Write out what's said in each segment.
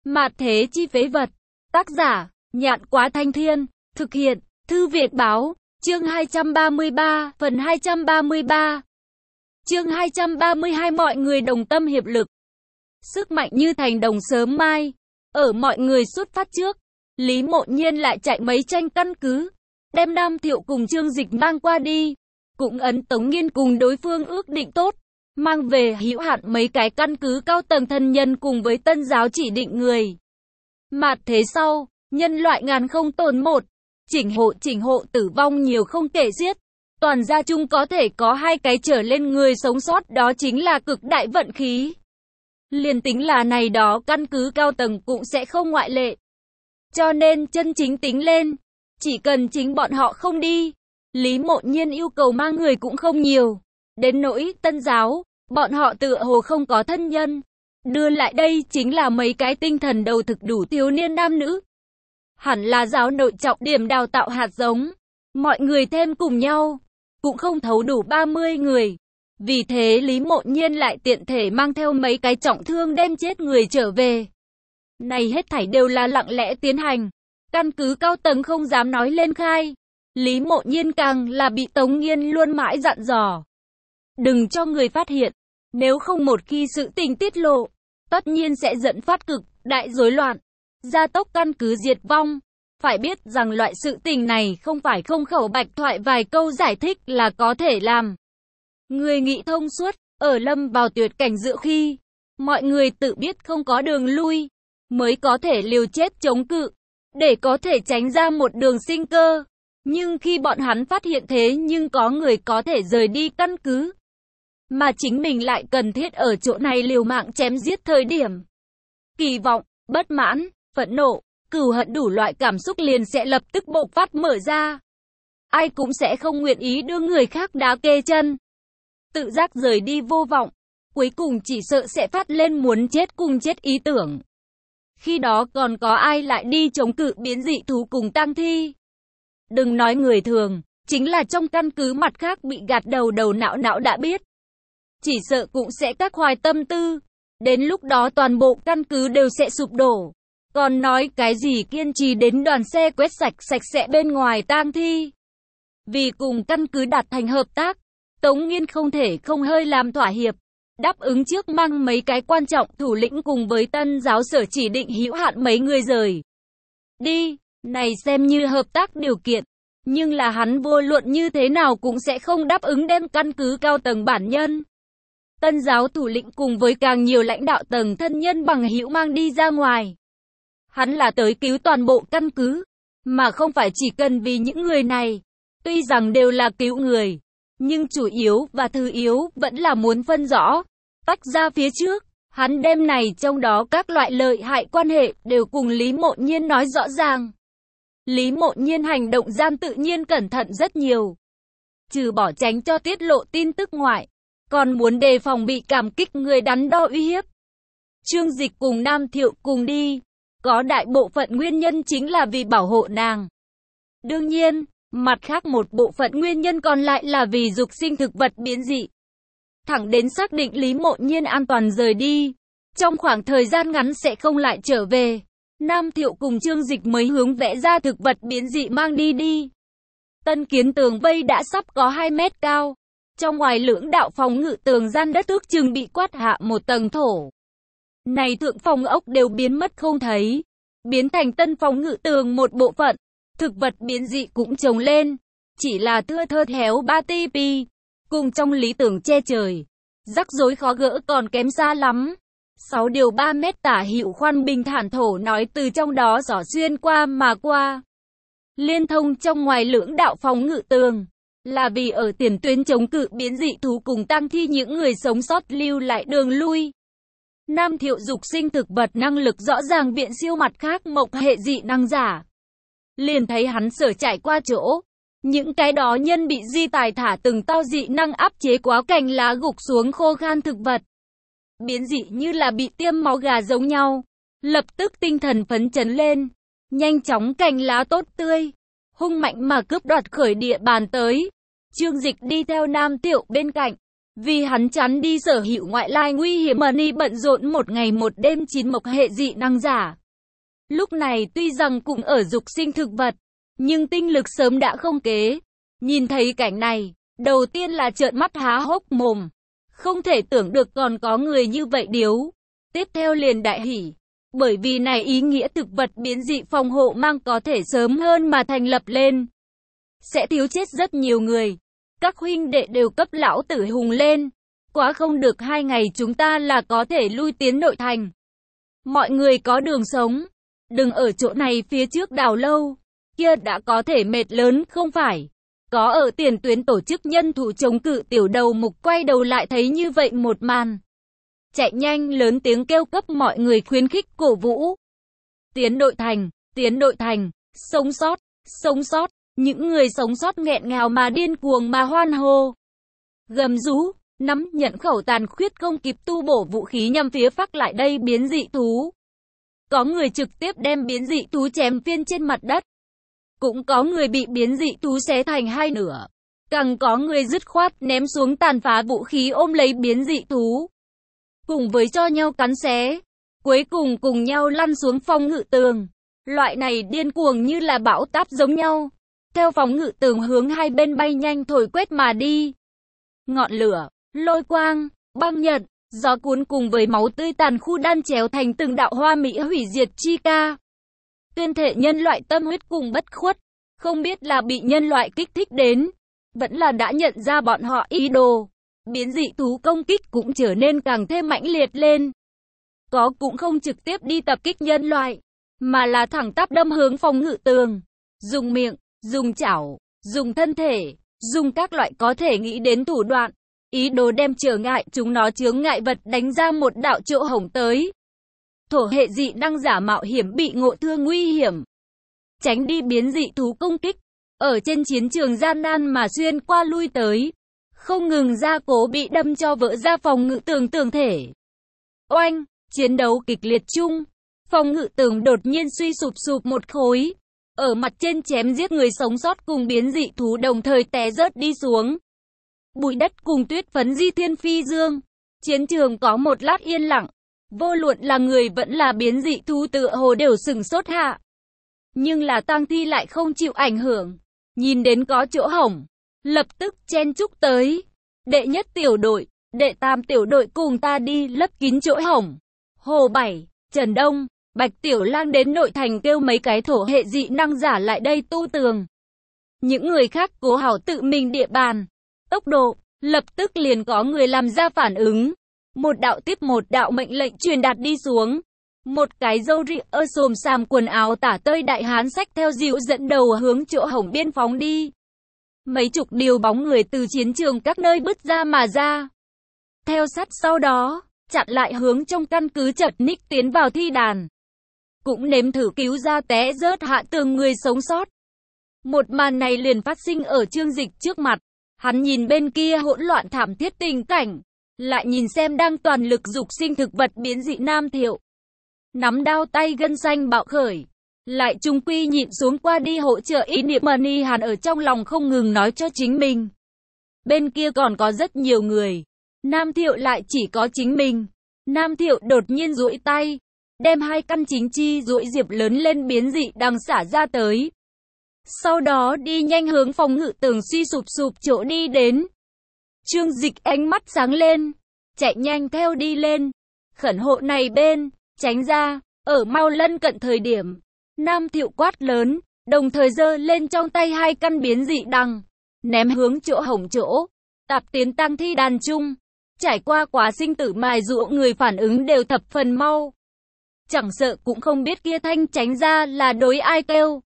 Mạt thế chi phế vật. Tác giả, Nhạn Quá Thanh Thiên. Thực hiện, Thư Việt Báo. Chương 233, phần 233. Chương 232 mọi người đồng tâm hiệp lực. Sức mạnh như thành đồng sớm mai. Ở mọi người xuất phát trước, Lý Mộ Nhiên lại chạy mấy tranh căn cứ, đem Nam Thiệu cùng Trương Dịch mang qua đi. Cũng ấn Tống Nghiên cùng đối phương ước định tốt, mang về hữu hạn mấy cái căn cứ cao tầng thân nhân cùng với Tân giáo chỉ định người. Mạt thế sau, nhân loại ngàn không tồn một, chỉnh hộ tử vong nhiều không kể xiết. Toàn gia chung có thể có 2 cái trở lên người sống sót, đó chính là cực đại vận khí. Liền tính là này đó căn cứ cao tầng cũng sẽ không ngoại lệ. Cho nên chân chính tính lên, chỉ cần chính bọn họ không đi, Lý Mộ Nhiên yêu cầu mang người cũng không nhiều. Đến nỗi Tân giáo, bọn họ tựa hồ không có thân nhân. Đưa lại đây chính là mấy cái tinh thần đầu thực đủ thiếu niên nam nữ. Hẳn là giáo nội trọng điểm đào tạo hạt giống. Mọi người thêm cùng nhau, cũng không thấu đủ 30 người. Vì thế Lý Mộ Nhiên lại tiện thể mang theo mấy cái trọng thương đem chết người trở về. Này hết thảy đều là lặng lẽ tiến hành. Căn cứ cao tầng không dám nói lên khai. Lý Mộ Nhiên càng là bị Tống Nghiên luôn mãi dặn dò. Đừng cho người phát hiện. Nếu không một khi sự tình tiết lộ, tất nhiên sẽ dẫn phát cực đại rối loạn, gia tốc căn cứ diệt vong. Phải biết rằng loại sự tình này không phải không khẩu bạch thoại vài câu giải thích là có thể làm. Người nghĩ thông suốt, ở lâm vào tuyệt cảnh dựa khi, mọi người tự biết không có đường lui, mới có thể liều chết chống cự, để có thể tránh ra một đường sinh cơ. Nhưng khi bọn hắn phát hiện thế nhưng có người có thể rời đi căn cứ, mà chính mình lại cần thiết ở chỗ này liều mạng chém giết thời điểm. Kỳ vọng, bất mãn, phẫn nộ, cừu hận đủ loại cảm xúc liền sẽ lập tức bộc phát mở ra. Ai cũng sẽ không nguyện ý đưa người khác đá kê chân. Tự giác rời đi vô vọng, cuối cùng chỉ sợ sẽ phát lên muốn chết cùng chết ý tưởng. Khi đó còn có ai lại đi chống cự biến dị thú cùng tang thi. Đừng nói người thường, chính là trong căn cứ mặt khác bị gạt đầu não đã biết. Chỉ sợ cũng sẽ các hoài tâm tư. Đến lúc đó toàn bộ căn cứ đều sẽ sụp đổ. Còn nói cái gì kiên trì đến đoàn xe quét sạch sẽ bên ngoài tang thi. Vì cùng căn cứ đạt thành hợp tác, Tống Nghiên không thể không hơi làm thỏa hiệp. Đáp ứng trước mang mấy cái quan trọng thủ lĩnh cùng với Tân giáo sở chỉ định hữu hạn mấy người rời đi. Này xem như hợp tác điều kiện. Nhưng là hắn vô luận như thế nào cũng sẽ không đáp ứng đem căn cứ cao tầng bản nhân. Tân giáo thủ lĩnh cùng với càng nhiều lãnh đạo tầng thân nhân bằng hữu mang đi ra ngoài. Hắn là tới cứu toàn bộ căn cứ, mà không phải chỉ cần vì những người này. Tuy rằng đều là cứu người, nhưng chủ yếu và thứ yếu vẫn là muốn phân rõ, tách ra phía trước. Hắn đem này trong đó các loại lợi hại quan hệ đều cùng Lý Mộ Nhiên nói rõ ràng. Lý Mộ Nhiên hành động gian tự nhiên cẩn thận rất nhiều. Trừ bỏ tránh cho tiết lộ tin tức ngoại, còn muốn đề phòng bị cảm kích người đắn đo uy hiếp. Trương Dịch cùng Nam Thiệu cùng đi, có đại bộ phận nguyên nhân chính là vì bảo hộ nàng. Đương nhiên, mặt khác một bộ phận nguyên nhân còn lại là vì dục sinh thực vật biến dị. Thẳng đến xác định Lý Mộ Nhiên an toàn rời đi, trong khoảng thời gian ngắn sẽ không lại trở về, Nam Thiệu cùng Trương Dịch mới hướng vẽ ra thực vật biến dị mang đi. Tân kiến tường vây đã sắp có 2 mét cao. Trong ngoài lưỡng đạo phòng ngự tường gian đất ước chừng bị quát hạ một tầng thổ. Này thượng phòng ốc đều biến mất không thấy, biến thành tân phòng ngự tường một bộ phận. Thực vật biến dị cũng trồng lên, chỉ là thưa thớt héo ba tipi, cùng trong lý tưởng che trời. Rắc rối khó gỡ còn kém xa lắm. 6 điều 3 mét tả hữu khoan bình thản thổ nói từ trong đó giỏ xuyên qua mà qua. Liên thông trong ngoài lưỡng đạo phòng ngự tường, là vì ở tiền tuyến chống cự biến dị thú cùng tang thi những người sống sót lưu lại đường lui. Nam Thiệu dục sinh thực vật năng lực rõ ràng viện siêu mặt khác mộc hệ dị năng giả. Liền thấy hắn sở trải qua chỗ, những cái đó nhân bị di tài thả từng tao dị năng áp chế quá cành lá gục xuống khô khan thực vật. Biến dị như là bị tiêm máu gà giống nhau, lập tức tinh thần phấn chấn lên, nhanh chóng cành lá tốt tươi, hung mạnh mà cướp đoạt khởi địa bàn tới. Trương Dịch đi theo Nam Thiệu bên cạnh, vì hắn chắn đi sở hữu ngoại lai nguy hiểm mà ni bận rộn một ngày một đêm 9 mộc hệ dị năng giả. Lúc này tuy rằng cũng ở dục sinh thực vật, nhưng tinh lực sớm đã không kế. Nhìn thấy cảnh này, đầu tiên là trợn mắt há hốc mồm. Không thể tưởng được còn có người như vậy điếu. Tiếp theo liền đại hỉ. Bởi vì này ý nghĩa thực vật biến dị phòng hộ mang có thể sớm hơn mà thành lập lên. Sẽ thiếu chết rất nhiều người. Các huynh đệ đều cấp lão tử hùng lên. Quá không được 2 ngày chúng ta là có thể lui tiến nội thành. Mọi người có đường sống. Đừng ở chỗ này phía trước đào lâu. Kia đã có thể mệt lớn không phải. Có ở tiền tuyến tổ chức nhân thủ chống cự tiểu đầu mục quay đầu lại thấy như vậy một màn. Chạy nhanh lớn tiếng kêu cấp mọi người khuyến khích cổ vũ. Tiến đội thành, sống sót, những người sống sót nghẹn ngào mà điên cuồng mà hoan hô. Gầm rú, nắm nhận khẩu tàn khuyết không kịp tu bổ vũ khí nhằm phía phác lại đây biến dị thú. Có người trực tiếp đem biến dị thú chém phiên trên mặt đất. Cũng có người bị biến dị thú xé thành 2 nửa. Càng có người dứt khoát ném xuống tàn phá vũ khí ôm lấy biến dị thú. Cùng với cho nhau cắn xé. Cuối cùng cùng nhau lăn xuống phòng ngự tường. Loại này điên cuồng như là bão táp giống nhau. Theo phòng ngự tường hướng hai bên bay nhanh thổi quét mà đi. Ngọn lửa, lôi quang, băng nhật, gió cuốn cùng với máu tươi tàn khu đan chéo thành từng đạo hoa mỹ hủy diệt chi ca. Tuyên thể nhân loại tâm huyết cùng bất khuất, không biết là bị nhân loại kích thích đến, vẫn là đã nhận ra bọn họ ý đồ. Biến dị thú công kích cũng trở nên càng thêm mãnh liệt lên. Có cũng không trực tiếp đi tập kích nhân loại, mà là thẳng tắp đâm hướng phòng ngự tường. Dùng miệng, dùng chảo, dùng thân thể, dùng các loại có thể nghĩ đến thủ đoạn. Ý đồ đem trở ngại chúng nó chướng ngại vật đánh ra một đạo chỗ hổng tới. Thổ hệ dị năng giả mạo hiểm bị ngộ thương nguy hiểm. Tránh đi biến dị thú công kích. Ở trên chiến trường gian nan mà xuyên qua lui tới. Không ngừng gia cố bị đâm cho vỡ ra phòng ngự tường tường thể. Oanh, chiến đấu kịch liệt chung. Phòng ngự tường đột nhiên suy sụp sụp một khối. Ở mặt trên chém giết người sống sót cùng biến dị thú đồng thời té rớt đi xuống. Bụi đất cùng tuyết phấn di thiên phi dương. Chiến trường có một lát yên lặng. Vô luận là người vẫn là biến dị thú tựa hồ đều sừng sốt hạ. Nhưng là tang thi lại không chịu ảnh hưởng. Nhìn đến có chỗ hổng, lập tức chen chúc tới. Đệ nhất tiểu đội, đệ tam tiểu đội cùng ta đi lấp kín chỗ hổng. Hồ Bảy, Trần Đông, Bạch Tiểu Lang đến nội thành kêu mấy cái thổ hệ dị năng giả lại đây tu tường. Những người khác cố hảo tự mình địa bàn. Tốc độ, lập tức liền có người làm ra phản ứng. Một đạo tiếp một đạo mệnh lệnh truyền đạt đi xuống. Một cái râu rịa xồm xàm quần áo tả tơi đại hán xách theo dịu dẫn đầu hướng chỗ hổng biên phóng đi. Mấy chục điều bóng người từ chiến trường các nơi bứt ra mà ra. Theo sát sau đó, chặn lại hướng trong căn cứ chật ních tiến vào thi đàn. Cũng nếm thử cứu ra té rớt hạ tường người sống sót. Một màn này liền phát sinh ở Trương Dịch trước mặt. Hắn nhìn bên kia hỗn loạn thảm thiết tình cảnh. Lại nhìn xem đang toàn lực dục sinh thực vật biến dị Nam Thiệu. Nắm đao tay gân xanh bạo khởi. Lại trung quy nhịn xuống qua đi hỗ trợ ý niệm Mani Hàn ở trong lòng không ngừng nói cho chính mình. Bên kia còn có rất nhiều người. Nam Thiệu lại chỉ có chính mình. Nam Thiệu đột nhiên duỗi tay. Đem 2 căn chính chi duỗi diệp lớn lên biến dị đang xả ra tới. Sau đó đi nhanh hướng phòng ngự tường suy sụp sụp chỗ đi đến. Trương Dịch ánh mắt sáng lên. Chạy nhanh theo đi lên. Khẩn hộ này bên. Tránh ra. Ở mau lân cận thời điểm. Nam Thiệu quát lớn. Đồng thời giơ lên trong tay 2 căn biến dị đằng. Ném hướng chỗ hổng chỗ. Tạp tiến tăng thi đàn chung. Trải qua quá sinh tử mài dũa người phản ứng đều thập phần mau. Chẳng sợ cũng không biết kia thanh tránh ra là đối ai kêu.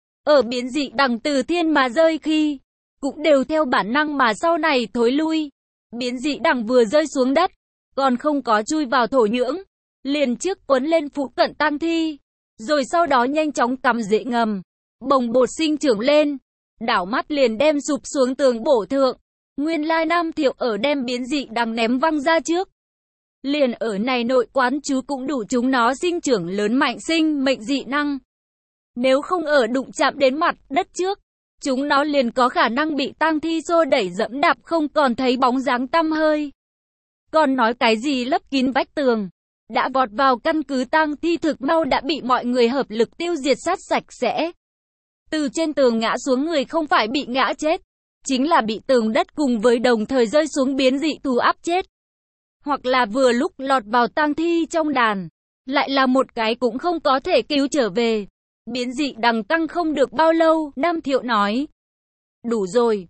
Ở biến dị đằng từ thiên mà rơi khi. Cũng đều theo bản năng mà sau này thối lui. Biến dị đằng vừa rơi xuống đất. Còn không có chui vào thổ nhưỡng. Liền trước cuốn lên phụ cận tang thi. Rồi sau đó nhanh chóng cắm rễ ngầm. Bồng bột sinh trưởng lên. Đảo mắt liền đem sụp xuống tường bổ thượng. Nguyên lai Nam Thiệu ở đem biến dị đằng ném văng ra trước. Liền ở này nội quán chú cũng đủ chúng nó sinh trưởng lớn mạnh sinh mệnh dị năng. Nếu không ở đụng chạm đến mặt đất trước, chúng nó liền có khả năng bị tang thi xô đẩy dẫm đạp không còn thấy bóng dáng tăm hơi. Còn nói cái gì lấp kín vách tường. đã vọt vào căn cứ tang thi thực mau đã bị mọi người hợp lực tiêu diệt sát sạch sẽ. Từ trên tường ngã xuống người không phải bị ngã chết, chính là bị tường đất cùng với đồng thời rơi xuống biến dị thú áp chết. Hoặc là vừa lúc lọt vào tang thi trong đàn, lại là một cái cũng không có thể cứu trở về. Biến dị đằng tăng không được bao lâu, Nam Thiệu nói. Đủ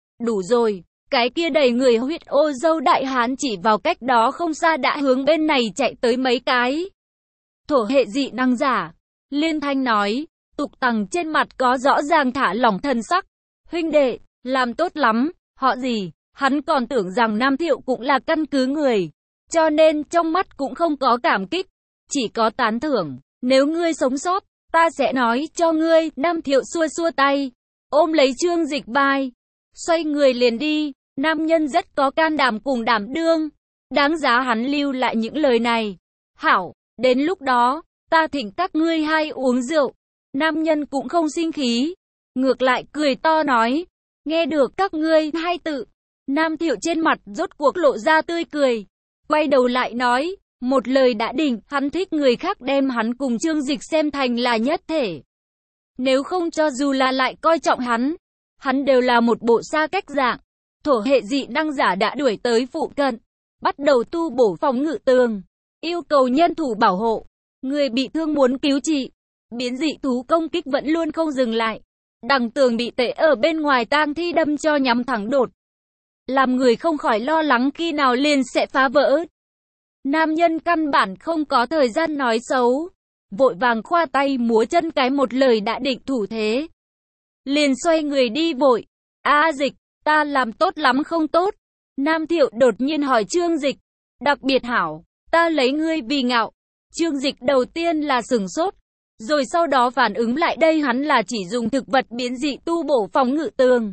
rồi, cái kia đầy người huyết ô dâu đại hán chỉ vào cách đó không xa đã hướng bên này chạy tới mấy cái. Thổ hệ dị năng giả. Liên Thanh nói, Tục Tằng trên mặt có rõ ràng thả lỏng thần sắc. Huynh đệ, làm tốt lắm, họ gì, hắn còn tưởng rằng Nam Thiệu cũng là căn cứ người. Cho nên trong mắt cũng không có cảm kích, chỉ có tán thưởng. Nếu ngươi sống sót, ta sẽ nói cho ngươi. Nam Thiệu xua xua tay, ôm lấy Trương Dịch vai, xoay người liền đi. Nam nhân rất có can đảm cùng đảm đương, đáng giá hắn lưu lại những lời này. Hảo, đến lúc đó, ta thỉnh các ngươi hai uống rượu. Nam nhân cũng không sinh khí, ngược lại cười to nói, nghe được các ngươi hai tự. Nam Thiệu trên mặt rốt cuộc lộ ra tươi cười, quay đầu lại nói, một lời đã định, hắn thích người khác đem hắn cùng Trương Dịch xem thành là nhất thể. Nếu không cho dù là lại coi trọng hắn đều là một bộ xa cách dạng. Thổ hệ dị năng giả đã đuổi tới phụ cận, bắt đầu tu bổ phòng ngự tường, yêu cầu nhân thủ bảo hộ. Người bị thương muốn cứu trị, biến dị thú công kích vẫn luôn không dừng lại. Đằng tường bị tệ ở bên ngoài tang thi đâm cho nhắm thẳng đột, làm người không khỏi lo lắng khi nào liền sẽ phá vỡ. Nam nhân căn bản không có thời gian nói xấu, vội vàng khoa tay múa chân cái một lời đã định thủ thế. Liền xoay người đi vội. Dịch, ta làm tốt lắm không tốt? Nam Thiệu đột nhiên hỏi Trương Dịch. Đặc biệt hảo, ta lấy ngươi vì ngạo. Trương Dịch đầu tiên là sửng sốt, rồi sau đó phản ứng lại đây hắn là chỉ dùng thực vật biến dị tu bổ phòng ngự tường.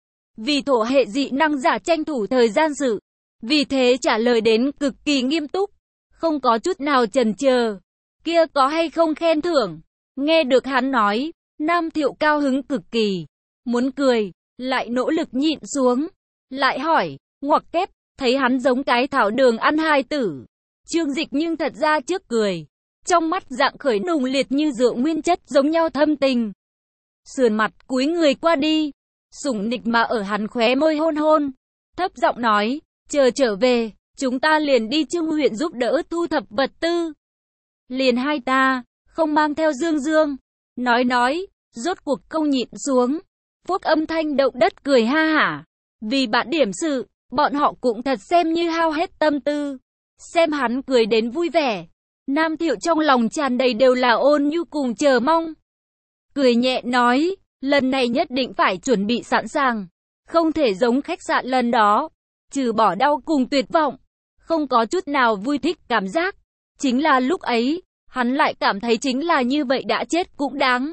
Vì thổ hệ dị năng giả tranh thủ thời gian sự, vì thế trả lời đến cực kỳ nghiêm túc, không có chút nào chần chờ. Kia có hay không khen thưởng? Nghe được hắn nói, Nam Thiệu cao hứng cực kỳ, muốn cười, lại nỗ lực nhịn xuống, lại hỏi, ngoặc kép, thấy hắn giống cái thảo đường ăn hai tử. Trương Dịch nhưng thật ra trước cười, trong mắt dạng khởi nùng liệt như rượu nguyên chất giống nhau thâm tình. Sườn mặt cúi người qua đi, sủng nịch mà ở hắn khóe môi hôn hôn, thấp giọng nói, chờ trở về, chúng ta liền đi Trương huyện giúp đỡ thu thập vật tư. Liền hai ta, không mang theo Dương Dương. Nói, rốt cuộc không nhịn xuống. Phúc âm thanh động đất cười ha hả. Vì bạn điểm sự, bọn họ cũng thật xem như hao hết tâm tư. Xem hắn cười đến vui vẻ. Nam Thiệu trong lòng tràn đầy đều là ôn nhu cùng chờ mong. Cười nhẹ nói, lần này nhất định phải chuẩn bị sẵn sàng. Không thể giống khách sạn lần đó. Trừ bỏ đau cùng tuyệt vọng, không có chút nào vui thích cảm giác. Chính là lúc ấy, hắn lại cảm thấy chính là như vậy đã chết cũng đáng.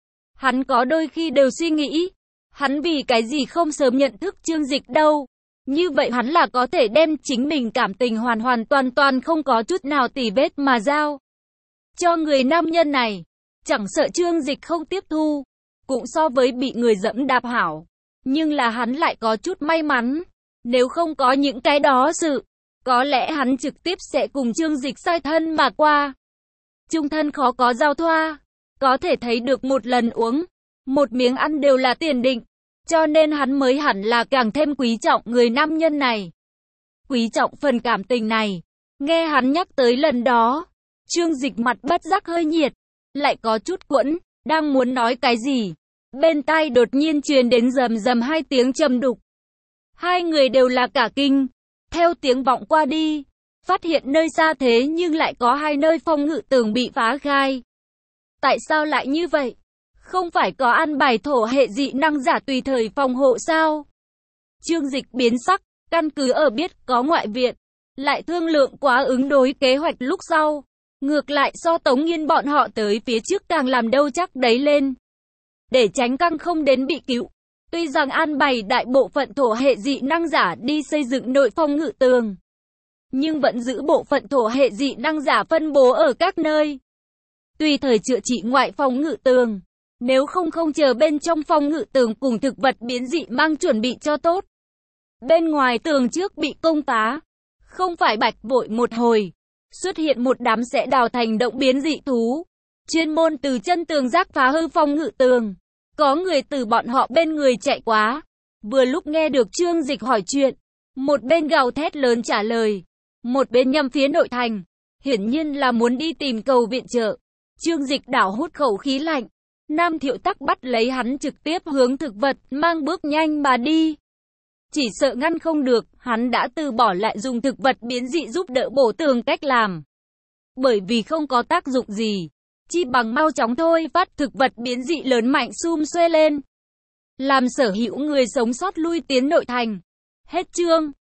Hắn có đôi khi đều suy nghĩ, hắn vì cái gì không sớm nhận thức Trương Dịch đâu. Như vậy hắn là có thể đem chính mình cảm tình hoàn toàn không có chút nào tì vết mà giao cho người nam nhân này. Chẳng sợ Trương Dịch không tiếp thu, cũng so với bị người dẫm đạp hảo. Nhưng là hắn lại có chút may mắn, nếu không có những cái đó sự, có lẽ hắn trực tiếp sẽ cùng Trương Dịch sai thân mà qua. Chung thân khó có giao thoa, có thể thấy được một lần uống, một miếng ăn đều là tiền định, cho nên hắn mới hẳn là càng thêm quý trọng người nam nhân này. Quý trọng phần cảm tình này. Nghe hắn nhắc tới lần đó, Trương Dịch mặt bất giác hơi nhiệt, lại có chút quẫn, đang muốn nói cái gì. Bên tai đột nhiên truyền đến rầm rầm hai tiếng trầm đục. Hai người đều là cả kinh, theo tiếng vọng qua đi, phát hiện nơi xa thế nhưng lại có hai nơi phòng ngự tường bị phá khai. Tại sao lại như vậy? Không phải có an bài thổ hệ dị năng giả tùy thời phòng hộ sao? Trương Dịch biến sắc, căn cứ ở biết có ngoại viện, lại thương lượng quá ứng đối kế hoạch lúc sau. Ngược lại so Tống Nghiên bọn họ tới phía trước càng làm đâu chắc đấy lên. Để tránh căng không đến bị cứu. Tuy rằng an bày đại bộ phận thổ hệ dị năng giả đi xây dựng nội phòng ngự tường, nhưng vẫn giữ bộ phận thổ hệ dị năng giả phân bố ở các nơi. Tùy thời chữa trị ngoại phòng ngự tường, nếu không chờ bên trong phòng ngự tường cùng thực vật biến dị mang chuẩn bị cho tốt. Bên ngoài tường trước bị công phá, không phải bạch vội một hồi, xuất hiện một đám sẽ đào thành động biến dị thú, chuyên môn từ chân tường rác phá hư phòng ngự tường. Có người từ bọn họ bên người chạy quá. Vừa lúc nghe được Trương Dịch hỏi chuyện, một bên gào thét lớn trả lời, một bên nhằm phía nội thành, hiển nhiên là muốn đi tìm cầu viện trợ. Trương Dịch đảo hút khẩu khí lạnh, Nam Thiệu Tắc bắt lấy hắn trực tiếp hướng thực vật, mang bước nhanh mà đi. Chỉ sợ ngăn không được, hắn đã từ bỏ lại dùng thực vật biến dị giúp đỡ bổ tường cách làm. Bởi vì không có tác dụng gì, chi bằng mau chóng thôi phát thực vật biến dị lớn mạnh xum xuê lên. Làm sở hữu người sống sót lui tiến nội thành. Hết chương.